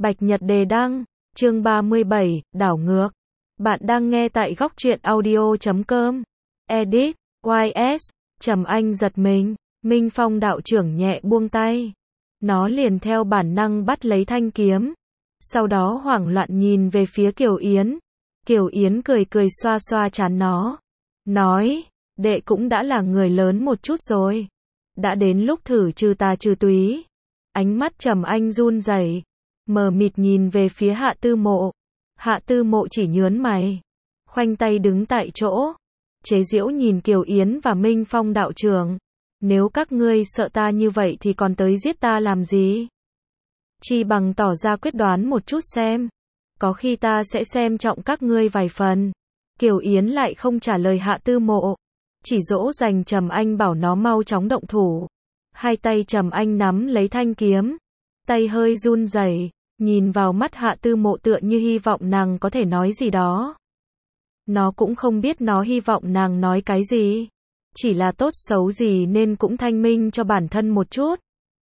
Bạch Nhật đề đăng, chương 37, đảo ngược. Bạn đang nghe tại góc truyện audio.com. Edit, YS, Trầm Anh giật mình, Minh Phong đạo trưởng nhẹ buông tay. Nó liền theo bản năng bắt lấy thanh kiếm. Sau đó hoảng loạn nhìn về phía Kiều Yến. Kiều Yến cười cười xoa xoa trán nó. Nói, đệ cũng đã là người lớn một chút rồi. Đã đến lúc thử trừ tà trừ túy. Ánh mắt Trầm Anh run rẩy, mờ mịt nhìn về phía Hạ Tư Mộ. Hạ Tư Mộ chỉ nhớn mày, khoanh tay đứng tại chỗ, chế giễu nhìn Kiều Yến và Minh Phong đạo trưởng. Nếu các ngươi sợ ta như vậy thì còn tới giết ta làm gì? Chi bằng tỏ ra quyết đoán một chút xem. Có khi ta sẽ xem trọng các ngươi vài phần. Kiều Yến lại không trả lời Hạ Tư Mộ, chỉ dỗ dành Trầm Anh bảo nó mau chóng động thủ. Hai tay Trầm Anh nắm lấy thanh kiếm, tay hơi run rẩy, nhìn vào mắt Hạ Tư Mộ tựa như hy vọng nàng có thể nói gì đó. Nó cũng không biết nó hy vọng nàng nói cái gì, chỉ là tốt xấu gì nên cũng thanh minh cho bản thân một chút.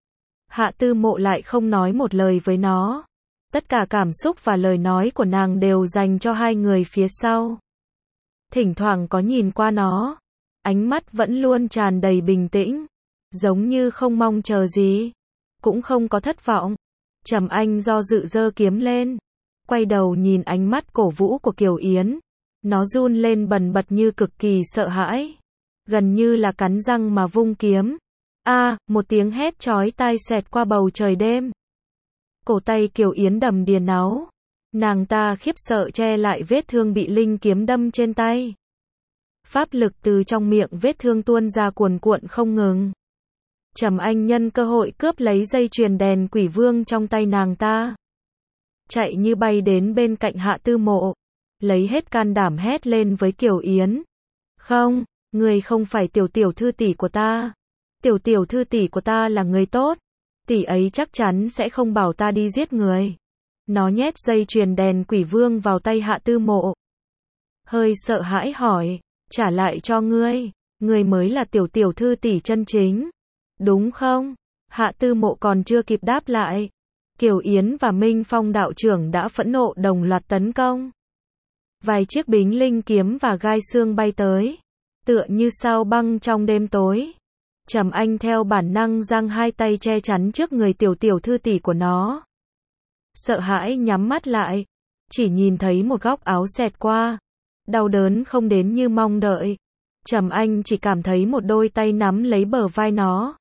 Hạ Tư Mộ lại không nói một lời với nó. Tất cả cảm xúc và lời nói của nàng đều dành cho hai người phía sau. Thỉnh thoảng có nhìn qua nó, ánh mắt vẫn luôn tràn đầy bình tĩnh, giống như không mong chờ gì, cũng không có thất vọng. Trầm Anh do dự giơ kiếm lên, quay đầu nhìn ánh mắt cổ vũ của Kiều Yến. Nó run lên bần bật như cực kỳ sợ hãi, gần như là cắn răng mà vung kiếm. Một tiếng hét chói tai xẹt qua bầu trời đêm. Cổ tay Kiều Yến đầm đìa náu. Nàng ta khiếp sợ che lại vết thương bị linh kiếm đâm trên tay. Pháp lực từ trong miệng vết thương tuôn ra cuồn cuộn không ngừng. Trầm Anh nhân cơ hội cướp lấy dây chuyền đèn quỷ vương trong tay nàng ta, chạy như bay đến bên cạnh Hạ Tư Mộ, lấy hết can đảm hét lên với Kiều Yến. Không, người không phải tiểu thư tỷ của ta. Tiểu thư tỷ của ta là người tốt. Tỷ ấy chắc chắn sẽ không bảo ta đi giết người. Nó nhét dây chuyền đèn quỷ vương vào tay Hạ Tư Mộ, hơi sợ hãi hỏi, trả lại cho ngươi, ngươi mới là tiểu thư tỷ chân chính, đúng không? Hạ Tư Mộ còn chưa kịp đáp lại, Kiều Yến và Minh Phong đạo trưởng đã phẫn nộ đồng loạt tấn công. Vài chiếc bính linh kiếm và gai xương bay tới, tựa như sao băng trong đêm tối. Trầm Anh theo bản năng giang hai tay che chắn trước người tiểu thư tỷ của nó. Sợ hãi nhắm mắt lại, chỉ nhìn thấy một góc áo xẹt qua. Đau đớn không đến như mong đợi. Trầm Anh chỉ cảm thấy một đôi tay nắm lấy bờ vai nó.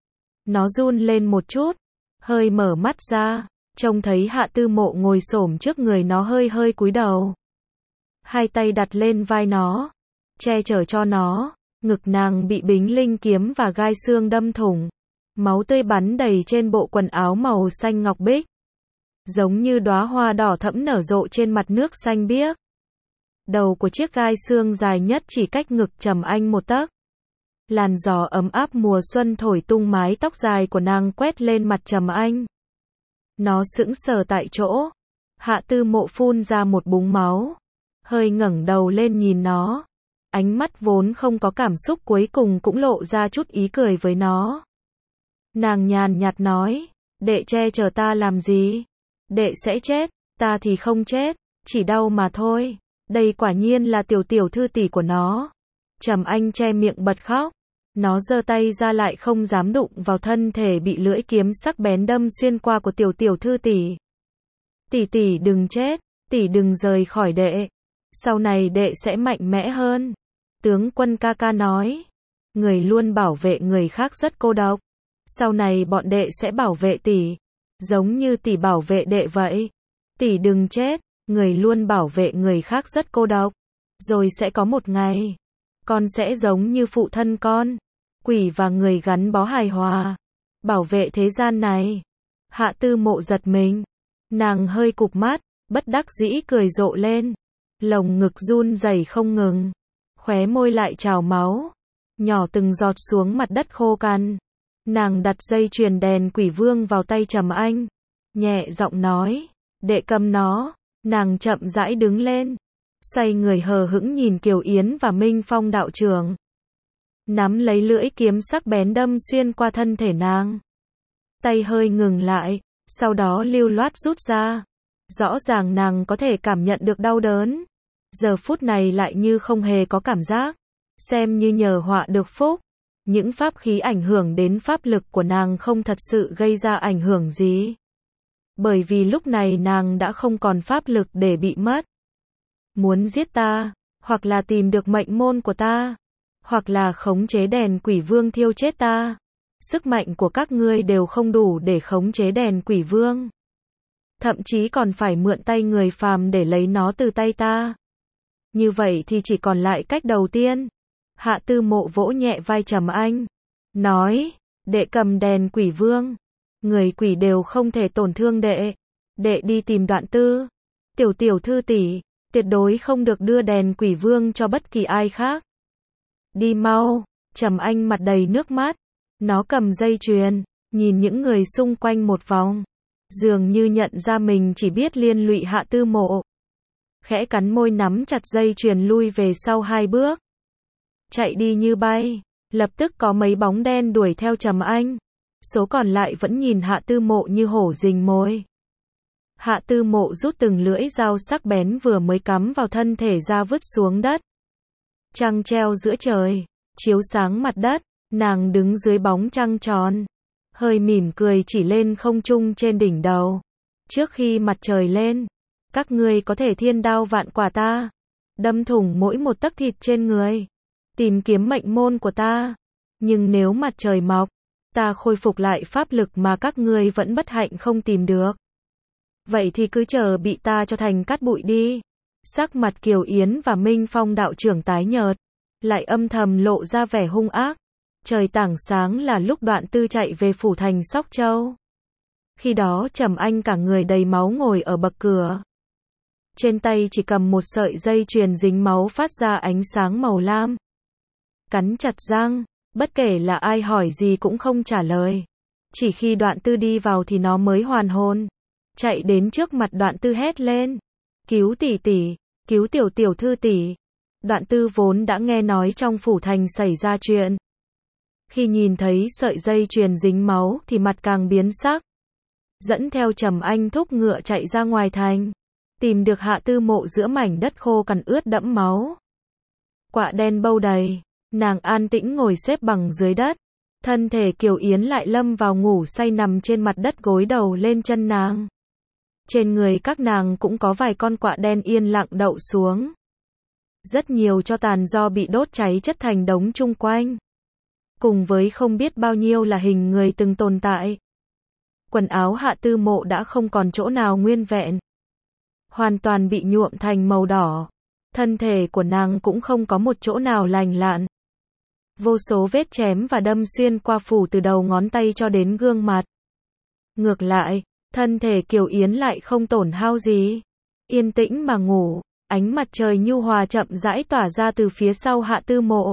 Nó run lên một chút, hơi mở mắt ra, trông thấy Hạ Tư Mộ ngồi xổm trước người nó hơi cúi đầu. Hai tay đặt lên vai nó, che chở cho nó. Ngực nàng bị bính linh kiếm và gai xương đâm thủng, máu tươi bắn đầy trên bộ quần áo màu xanh ngọc bích, giống như đóa hoa đỏ thẫm nở rộ trên mặt nước xanh biếc. Đầu của chiếc gai xương dài nhất chỉ cách ngực Trầm Anh một tấc. Làn gió ấm áp mùa xuân thổi tung mái tóc dài của nàng quét lên mặt Trầm Anh. Nó sững sờ tại chỗ. Hạ Tư Mộ phun ra một búng máu, hơi ngẩng đầu lên nhìn nó. Ánh mắt vốn không có cảm xúc cuối cùng cũng lộ ra chút ý cười với nó. Nàng nhàn nhạt nói, đệ che chở ta làm gì? Đệ sẽ chết, ta thì không chết, chỉ đau mà thôi. Đây quả nhiên là tiểu thư tỷ của nó. Trầm Anh che miệng bật khóc. Nó giơ tay ra lại không dám đụng vào thân thể bị lưỡi kiếm sắc bén đâm xuyên qua của tiểu thư tỷ. Tỷ đừng chết, tỷ đừng rời khỏi đệ. Sau này đệ sẽ mạnh mẽ hơn. Tướng quân ca ca nói, người luôn bảo vệ người khác rất cô độc. Sau này bọn đệ sẽ bảo vệ tỷ, giống như tỷ bảo vệ đệ vậy. Tỷ đừng chết, người luôn bảo vệ người khác rất cô độc. Rồi sẽ có một ngày, con sẽ giống như phụ thân con, quỷ và người gắn bó hài hòa, bảo vệ thế gian này. Hạ Tư Mộ giật mình, nàng hơi cụp mắt, bất đắc dĩ cười rộ lên, lồng ngực run rẩy không ngừng. Khóe môi lại trào máu, nhỏ từng giọt xuống mặt đất khô cằn. Nàng đặt dây chuyền đèn quỷ vương vào tay Trầm Anh, nhẹ giọng nói, đệ cầm nó. Nàng chậm rãi đứng lên, xoay người hờ hững nhìn Kiều Yến và Minh Phong đạo trưởng, nắm lấy lưỡi kiếm sắc bén đâm xuyên qua thân thể nàng. Tay hơi ngừng lại, sau đó lưu loát rút ra. Rõ ràng nàng có thể cảm nhận được đau đớn. Giờ phút này lại như không hề có cảm giác. Xem như nhờ họa được phúc. Những pháp khí ảnh hưởng đến pháp lực của nàng không thật sự gây ra ảnh hưởng gì. Bởi vì lúc này nàng đã không còn pháp lực để bị mất. Muốn giết ta, hoặc là tìm được mệnh môn của ta, hoặc là khống chế đèn quỷ vương thiêu chết ta. Sức mạnh của các ngươi đều không đủ để khống chế đèn quỷ vương. Thậm chí còn phải mượn tay người phàm để lấy nó từ tay ta. Như vậy thì chỉ còn lại cách đầu tiên. Hạ Tư Mộ vỗ nhẹ vai Trầm Anh. Nói, đệ cầm đèn quỷ vương. Người quỷ đều không thể tổn thương đệ. Đệ đi tìm Đoạn Tư. Tiểu thư tỷ, tuyệt đối không được đưa đèn quỷ vương cho bất kỳ ai khác. Đi mau. Trầm Anh mặt đầy nước mắt. Nó cầm dây chuyền, nhìn những người xung quanh một vòng. Dường như nhận ra mình chỉ biết liên lụy Hạ Tư Mộ. Khẽ cắn môi nắm chặt dây chuyền lui về sau 2 bước. Chạy đi như bay. Lập tức có mấy bóng đen đuổi theo Trầm Anh. Số còn lại vẫn nhìn Hạ Tư Mộ như hổ rình mồi. Hạ Tư Mộ rút từng lưỡi dao sắc bén vừa mới cắm vào thân thể ra vứt xuống đất. Trăng treo giữa trời, chiếu sáng mặt đất. Nàng đứng dưới bóng trăng tròn, hơi mỉm cười chỉ lên không trung trên đỉnh đầu. Trước khi mặt trời lên, các ngươi có thể thiên đao vạn quả ta, đâm thủng mỗi một tấc thịt trên người, tìm kiếm mệnh môn của ta. Nhưng nếu mặt trời mọc, ta khôi phục lại pháp lực mà các ngươi vẫn bất hạnh không tìm được. Vậy thì cứ chờ bị ta cho thành cát bụi đi. Sắc mặt Kiều Yến và Minh Phong đạo trưởng tái nhợt, lại âm thầm lộ ra vẻ hung ác. Trời tảng sáng là lúc Đoạn Tư chạy về phủ thành Sóc Châu. Khi đó Trầm Anh cả người đầy máu ngồi ở bậc cửa. Trên tay chỉ cầm một sợi dây chuyền dính máu phát ra ánh sáng màu lam. Cắn chặt răng, bất kể là ai hỏi gì cũng không trả lời. Chỉ khi Đoạn Tư đi vào thì nó mới hoàn hồn. Chạy đến trước mặt Đoạn Tư hét lên. Cứu tỷ tỷ, cứu tiểu thư tỷ. Đoạn Tư vốn đã nghe nói trong phủ thành xảy ra chuyện. Khi nhìn thấy sợi dây chuyền dính máu thì mặt càng biến sắc. Dẫn theo Trầm Anh thúc ngựa chạy ra ngoài thành. Tìm được Hạ Tư Mộ giữa mảnh đất khô cằn ướt đẫm máu. Quạ đen bâu đầy. Nàng an tĩnh ngồi xếp bằng dưới đất. Thân thể Kiều Yến lại lâm vào ngủ say nằm trên mặt đất gối đầu lên chân nàng. Trên người các nàng cũng có vài con quạ đen yên lặng đậu xuống. Rất nhiều tro tàn do bị đốt cháy chất thành đống chung quanh. Cùng với không biết bao nhiêu là hình người từng tồn tại. Quần áo Hạ Tư Mộ đã không còn chỗ nào nguyên vẹn. Hoàn toàn bị nhuộm thành màu đỏ. Thân thể của nàng cũng không có một chỗ nào lành lặn. Vô số vết chém và đâm xuyên qua phủ từ đầu ngón tay cho đến gương mặt. Ngược lại, thân thể Kiều Yến lại không tổn hao gì. Yên tĩnh mà ngủ, ánh mặt trời nhu hòa chậm rãi tỏa ra từ phía sau Hạ Tư Mộ.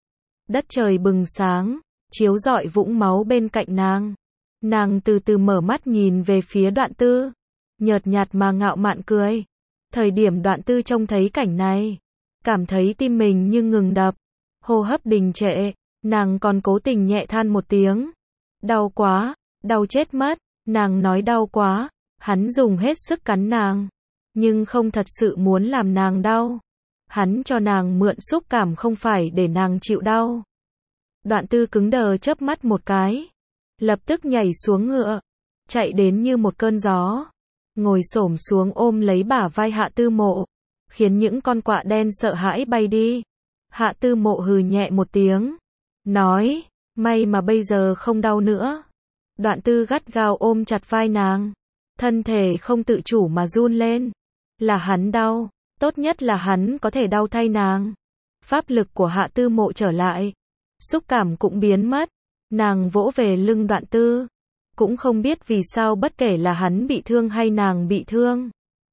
Đất trời bừng sáng, chiếu rọi vũng máu bên cạnh nàng. Nàng từ từ mở mắt nhìn về phía Đoạn Tư. Nhợt nhạt mà ngạo mạn cười. Thời điểm Đoạn Tư trông thấy cảnh này, cảm thấy tim mình như ngừng đập. Hô hấp đình trệ, nàng còn cố tình nhẹ than một tiếng. Đau quá, đau chết mất. Nàng nói đau quá, hắn dùng hết sức cắn nàng. Nhưng không thật sự muốn làm nàng đau. Hắn cho nàng mượn xúc cảm không phải để nàng chịu đau. Đoạn Tư cứng đờ chớp mắt một cái. Lập tức nhảy xuống ngựa. Chạy đến như một cơn gió. Ngồi xổm xuống ôm lấy bả vai Hạ Tư Mộ. Khiến những con quạ đen sợ hãi bay đi. Hạ Tư Mộ hừ nhẹ một tiếng. Nói, may mà bây giờ không đau nữa. Đoạn Tư gắt gao ôm chặt vai nàng. Thân thể không tự chủ mà run lên. Là hắn đau. Tốt nhất là hắn có thể đau thay nàng. Pháp lực của Hạ Tư Mộ trở lại. Xúc cảm cũng biến mất. Nàng vỗ về lưng Đoạn Tư. Cũng không biết vì sao bất kể là hắn bị thương hay nàng bị thương.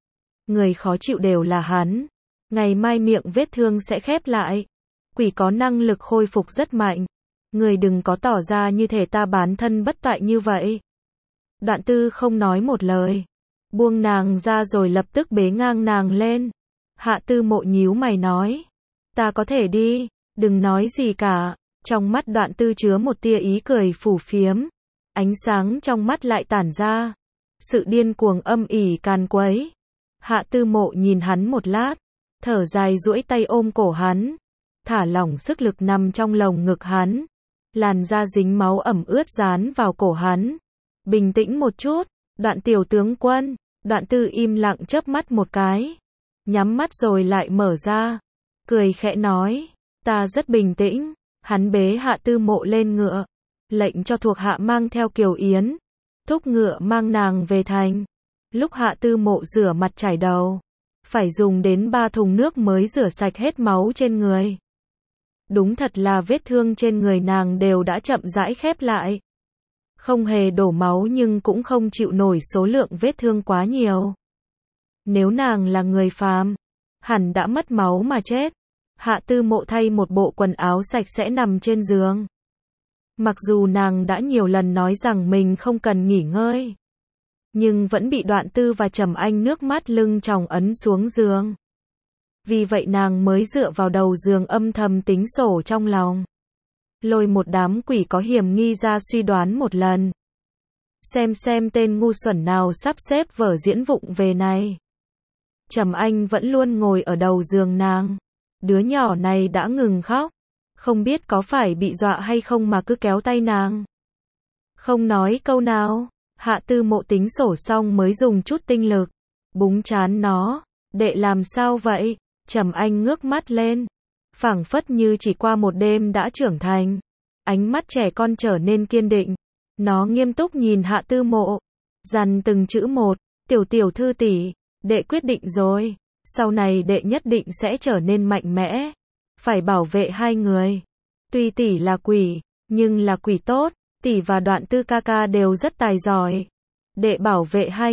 Người khó chịu đều là hắn. Ngày mai miệng vết thương sẽ khép lại. Quỷ có năng lực khôi phục rất mạnh. Người đừng có tỏ ra như thể ta bán thân bất toại như vậy. Đoạn Tư không nói một lời. Buông nàng ra rồi lập tức bế ngang nàng lên. Hạ Tư Mộ nhíu mày nói. Ta có thể đi, đừng nói gì cả. Trong mắt Đoạn Tư chứa một tia ý cười phù phiếm. Ánh sáng trong mắt lại tản ra. sự điên cuồng âm ỉ càn quấy. Hạ Tư Mộ nhìn hắn một lát, thở dài duỗi tay ôm cổ hắn, thả lỏng sức lực nằm trong lồng ngực hắn. Làn da dính máu ẩm ướt dán vào cổ hắn. Bình tĩnh một chút, Đoạn tiểu tướng quân. Đoạn Tư im lặng chớp mắt một cái, nhắm mắt rồi lại mở ra, cười khẽ nói, ta rất bình tĩnh. Hắn bế Hạ Tư Mộ lên ngựa, lệnh cho thuộc hạ mang theo Kiều Yến, thúc ngựa mang nàng về thành. Lúc Hạ Tư Mộ rửa mặt chải đầu, phải dùng đến 3 thùng nước mới rửa sạch hết máu trên người. Đúng thật là vết thương trên người nàng đều đã chậm rãi khép lại. Không hề đổ máu nhưng cũng không chịu nổi số lượng vết thương quá nhiều. Nếu nàng là người phàm, hẳn đã mất máu mà chết. Hạ Tư Mộ thay một bộ quần áo sạch sẽ nằm trên giường. Mặc dù nàng đã nhiều lần nói rằng mình không cần nghỉ ngơi, nhưng vẫn bị Đoạn Tư và Trầm Anh nước mắt lưng tròng ấn xuống giường. Vì vậy nàng mới dựa vào đầu giường âm thầm tính sổ trong lòng. Lôi một đám quỷ có hiểm nghi ra suy đoán một lần. Xem tên ngu xuẩn nào sắp xếp vở diễn vụng về này. Trầm Anh vẫn luôn ngồi ở đầu giường nàng. Đứa nhỏ này đã ngừng khóc. Không biết có phải bị dọa hay không mà cứ kéo tay nàng. Không nói câu nào. Hạ Tư Mộ tính sổ xong mới dùng chút tinh lực búng trán nó. Đệ làm sao vậy? Trầm Anh ngước mắt lên, phảng phất như chỉ qua một đêm đã trưởng thành. Ánh mắt trẻ con trở nên kiên định. Nó nghiêm túc nhìn Hạ Tư Mộ, dằn từng chữ một, tiểu thư tỷ, đệ quyết định rồi. Sau này đệ nhất định sẽ trở nên mạnh mẽ, phải bảo vệ hai người. Tuy tỷ là quỷ, nhưng là quỷ tốt. Tỷ và Đoạn Tư ca ca đều rất tài giỏi. Đệ bảo vệ hai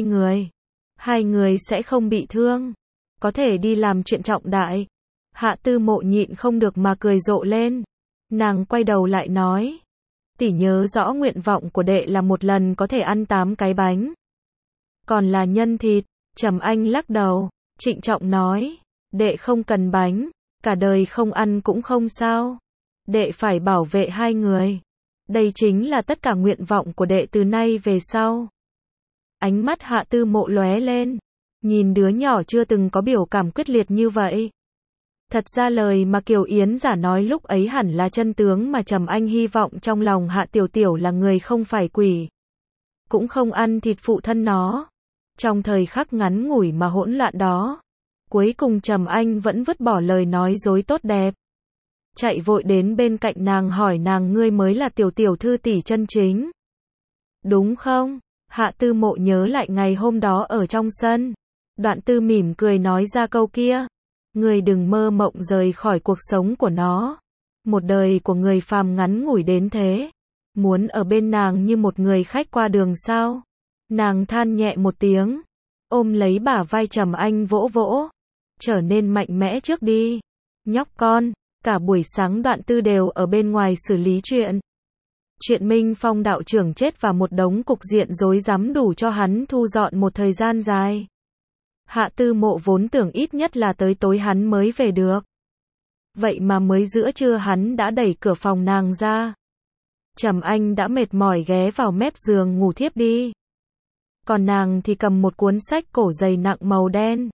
người sẽ không bị thương, có thể đi làm chuyện trọng đại. Hạ Tư Mộ nhịn không được mà cười rộ lên. Nàng quay đầu lại nói, tỷ nhớ rõ nguyện vọng của đệ là một lần có thể ăn 8 cái bánh, còn là nhân thịt. Trầm Anh lắc đầu, trịnh trọng nói, đệ không cần bánh, cả đời không ăn cũng không sao. Đệ phải bảo vệ hai người. Đây chính là tất cả nguyện vọng của đệ từ nay về sau. Ánh mắt Hạ Tư Mộ lóe lên, nhìn đứa nhỏ chưa từng có biểu cảm quyết liệt như vậy. Thật ra lời mà Kiều Yến giả nói lúc ấy hẳn là chân tướng mà Trầm Anh hy vọng trong lòng Hạ Tiểu Tiểu là người không phải quỷ, cũng không ăn thịt phụ thân nó. Trong thời khắc ngắn ngủi mà hỗn loạn đó, cuối cùng Trầm Anh vẫn vứt bỏ lời nói dối tốt đẹp, chạy vội đến bên cạnh nàng hỏi nàng, ngươi mới là tiểu thư tỷ chân chính, đúng không? Hạ Tư Mộ nhớ lại ngày hôm đó ở trong sân, Đoạn Tư mỉm cười nói ra câu kia, ngươi đừng mơ mộng rời khỏi cuộc sống của nó. Một đời của người phàm ngắn ngủi đến thế, muốn ở bên nàng như một người khách qua đường sao? Nàng than nhẹ một tiếng, ôm lấy bả vai Trầm Anh vỗ vỗ, trở nên mạnh mẽ trước đi, nhóc con. Cả buổi sáng Đoạn Tư đều ở bên ngoài xử lý chuyện Minh Phong đạo trưởng chết và một đống cục diện rối rắm đủ cho hắn thu dọn một thời gian dài. Hạ Tư Mộ vốn tưởng ít nhất là tới tối hắn mới về được. Vậy mà mới giữa trưa hắn đã đẩy cửa phòng nàng ra. Trầm Anh đã mệt mỏi ghé vào mép giường ngủ thiếp đi. Còn nàng thì cầm một cuốn sách cổ dày nặng màu đen,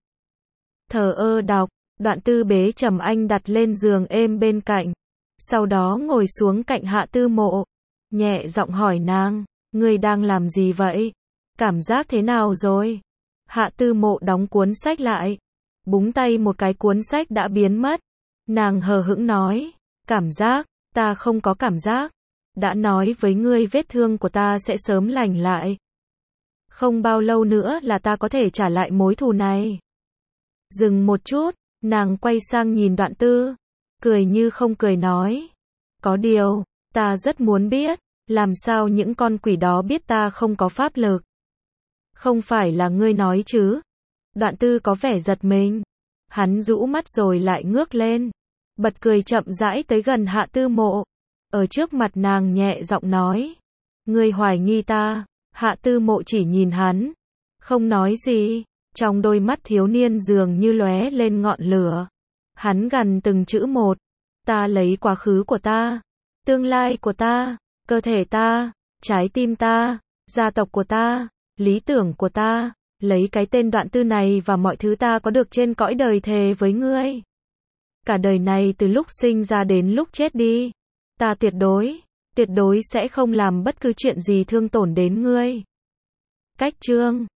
thờ ơ đọc. Đoạn Tư bế Trầm Anh đặt lên giường êm bên cạnh, sau đó ngồi xuống cạnh Hạ Tư Mộ, nhẹ giọng hỏi nàng, ngươi đang làm gì vậy? Cảm giác thế nào rồi? Hạ Tư Mộ đóng cuốn sách lại, búng tay một cái cuốn sách đã biến mất. Nàng hờ hững nói, cảm giác, ta không có cảm giác. Đã nói với ngươi vết thương của ta sẽ sớm lành lại. Không bao lâu nữa là ta có thể trả lại mối thù này. Dừng một chút, nàng quay sang nhìn Đoạn Tư, cười như không cười nói, có điều, ta rất muốn biết, làm sao những con quỷ đó biết ta không có pháp lực? Không phải là ngươi nói chứ? Đoạn Tư có vẻ giật mình, hắn rũ mắt rồi lại ngước lên, bật cười chậm rãi tới gần Hạ Tư Mộ, ở trước mặt nàng nhẹ giọng nói, ngươi hoài nghi ta? Hạ Tư Mộ chỉ nhìn hắn, không nói gì. Trong đôi mắt thiếu niên dường như lóe lên ngọn lửa. Hắn gằn từng chữ một. Ta lấy quá khứ của ta, tương lai của ta, cơ thể ta, trái tim ta, gia tộc của ta, lý tưởng của ta, lấy cái tên Đoạn Tư này và mọi thứ ta có được trên cõi đời thề với ngươi. Cả đời này từ lúc sinh ra đến lúc chết đi, ta tuyệt đối sẽ không làm bất cứ chuyện gì thương tổn đến ngươi. Cách chương